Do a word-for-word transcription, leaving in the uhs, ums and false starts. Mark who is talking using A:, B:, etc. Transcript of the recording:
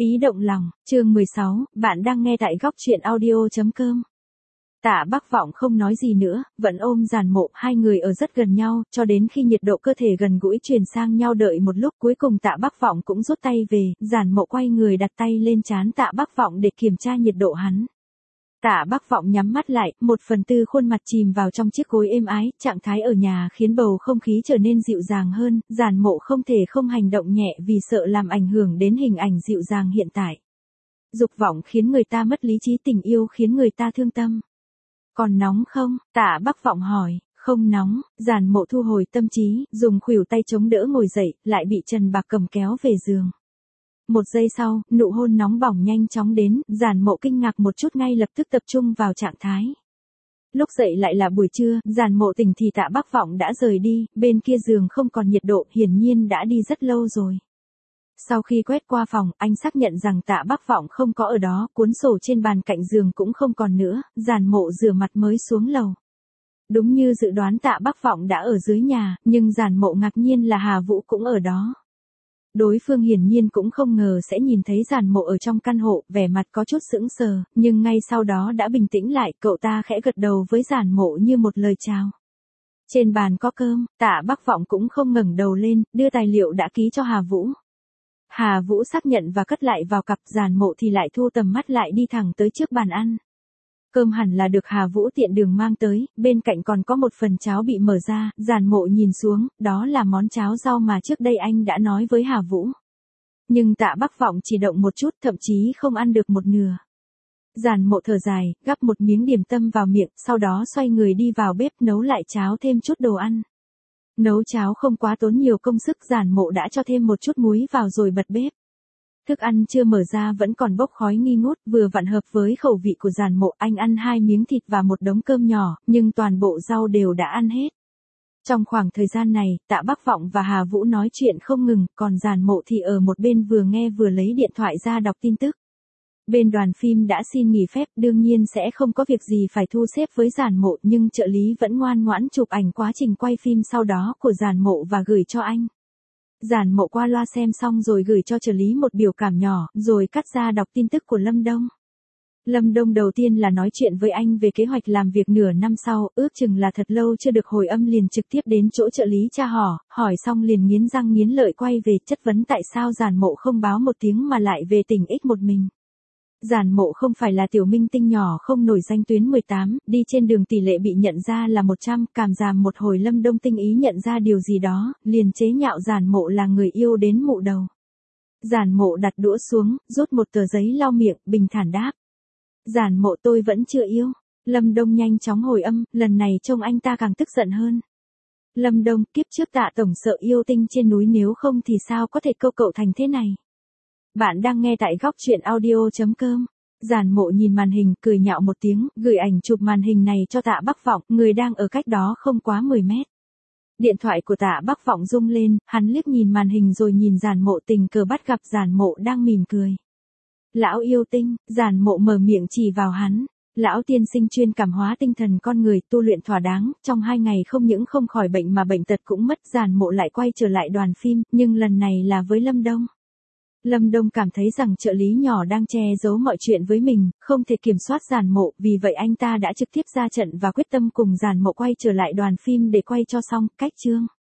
A: Ý động lòng, chương mười sáu, bạn đang nghe tại góc truyện audio chấm com. Tạ Bắc Vọng không nói gì nữa, vẫn ôm Giản Mộ, hai người ở rất gần nhau, cho đến khi nhiệt độ cơ thể gần gũi truyền sang nhau đợi một lúc cuối cùng Tạ Bắc Vọng cũng rút tay về, Giản Mộ quay người đặt tay lên trán Tạ Bắc Vọng để kiểm tra nhiệt độ hắn. Tạ Bắc Vọng nhắm mắt lại, một phần tư khuôn mặt chìm vào trong chiếc gối êm ái, trạng thái ở nhà khiến bầu không khí trở nên dịu dàng hơn, Giản Mộ không thể không hành động nhẹ vì sợ làm ảnh hưởng đến hình ảnh dịu dàng hiện tại. Dục vọng khiến người ta mất lý trí, tình yêu khiến người ta thương tâm. Còn nóng không? Tạ Bắc Vọng hỏi. Không nóng, Giản Mộ thu hồi tâm trí, dùng khuỷu tay chống đỡ ngồi dậy, lại bị Trần Bạc cầm kéo về giường. Một giây sau, nụ hôn nóng bỏng nhanh chóng đến, Giản Mộ kinh ngạc một chút ngay lập tức tập trung vào trạng thái. Lúc dậy lại là buổi trưa, Giản Mộ tỉnh thì Tạ Bắc Vọng đã rời đi, bên kia giường không còn nhiệt độ, hiển nhiên đã đi rất lâu rồi. Sau khi quét qua phòng, anh xác nhận rằng Tạ Bắc Vọng không có ở đó, cuốn sổ trên bàn cạnh giường cũng không còn nữa, Giản Mộ rửa mặt mới xuống lầu. Đúng như dự đoán Tạ Bắc Vọng đã ở dưới nhà, nhưng Giản Mộ ngạc nhiên là Hà Vũ cũng ở đó. Đối phương hiển nhiên cũng không ngờ sẽ nhìn thấy Giản Mộ ở trong căn hộ, vẻ mặt có chút sững sờ, nhưng ngay sau đó đã bình tĩnh lại, cậu ta khẽ gật đầu với Giản Mộ như một lời chào. Trên bàn có cơm, Tạ Bắc Vọng cũng không ngẩng đầu lên, đưa tài liệu đã ký cho Hà Vũ. Hà Vũ xác nhận và cất lại vào cặp, Giản Mộ thì lại thu tầm mắt lại đi thẳng tới trước bàn ăn. Cơm hẳn là được Hà Vũ tiện đường mang tới, bên cạnh còn có một phần cháo bị mở ra, Giản Mộ nhìn xuống, đó là món cháo rau mà trước đây anh đã nói với Hà Vũ. Nhưng Tạ Bắc Vọng chỉ động một chút, thậm chí không ăn được một nửa. Giản Mộ thở dài, gắp một miếng điểm tâm vào miệng, sau đó xoay người đi vào bếp nấu lại cháo thêm chút đồ ăn. Nấu cháo không quá tốn nhiều công sức, Giản Mộ đã cho thêm một chút muối vào rồi bật bếp. Thức ăn chưa mở ra vẫn còn bốc khói nghi ngút, vừa vặn hợp với khẩu vị của Giản Mộ, anh ăn hai miếng thịt và một đống cơm nhỏ, nhưng toàn bộ rau đều đã ăn hết. Trong khoảng thời gian này, Tạ Bắc Vọng và Hà Vũ nói chuyện không ngừng, còn Giản Mộ thì ở một bên vừa nghe vừa lấy điện thoại ra đọc tin tức. Bên đoàn phim đã xin nghỉ phép, đương nhiên sẽ không có việc gì phải thu xếp với Giản Mộ, nhưng trợ lý vẫn ngoan ngoãn chụp ảnh quá trình quay phim sau đó của Giản Mộ và gửi cho anh. Giản Mộ qua loa xem xong rồi gửi cho trợ lý một biểu cảm nhỏ, rồi cắt ra đọc tin tức của Lâm Đông. Lâm Đông đầu tiên là nói chuyện với anh về kế hoạch làm việc nửa năm sau, ước chừng là thật lâu chưa được hồi âm liền trực tiếp đến chỗ trợ lý tra hỏi, hỏi xong liền nghiến răng nghiến lợi quay về chất vấn tại sao Giản Mộ không báo một tiếng mà lại về tỉnh X một mình. Giản Mộ không phải là tiểu minh tinh nhỏ không nổi danh tuyến mười tám, đi trên đường tỷ lệ bị nhận ra là một trăm, cảm giảm một hồi Lâm Đông tinh ý nhận ra điều gì đó, liền chế nhạo Giản Mộ là người yêu đến mụ đầu. Giản Mộ đặt đũa xuống, rút một tờ giấy lau miệng, bình thản đáp. Giản Mộ tôi vẫn chưa yêu. Lâm Đông nhanh chóng hồi âm, lần này trông anh ta càng tức giận hơn. Lâm Đông, kiếp trước Tạ tổng sợ yêu tinh trên núi, nếu không thì sao có thể câu cậu thành thế này. Bạn đang nghe tại góc truyện audio chấm com. Giản Mộ nhìn màn hình, cười nhạo một tiếng, gửi ảnh chụp màn hình này cho Tạ Bắc Vọng, người đang ở cách đó không quá mười mét. Điện thoại của Tạ Bắc Vọng rung lên, hắn liếc nhìn màn hình rồi nhìn Giản Mộ, tình cờ bắt gặp Giản Mộ đang mỉm cười. Lão yêu tinh, Giản Mộ mở miệng chỉ vào hắn. Lão tiên sinh chuyên cảm hóa tinh thần con người, tu luyện thỏa đáng, trong hai ngày không những không khỏi bệnh mà bệnh tật cũng mất. Giản Mộ lại quay trở lại đoàn phim, nhưng lần này là với Lâm Đông. Lâm Đông cảm thấy rằng trợ lý nhỏ đang che giấu mọi chuyện với mình, không thể kiểm soát Giản Mộ, vì vậy anh ta đã trực tiếp ra trận và quyết tâm cùng Giản Mộ quay trở lại đoàn phim để quay cho xong, cách chương.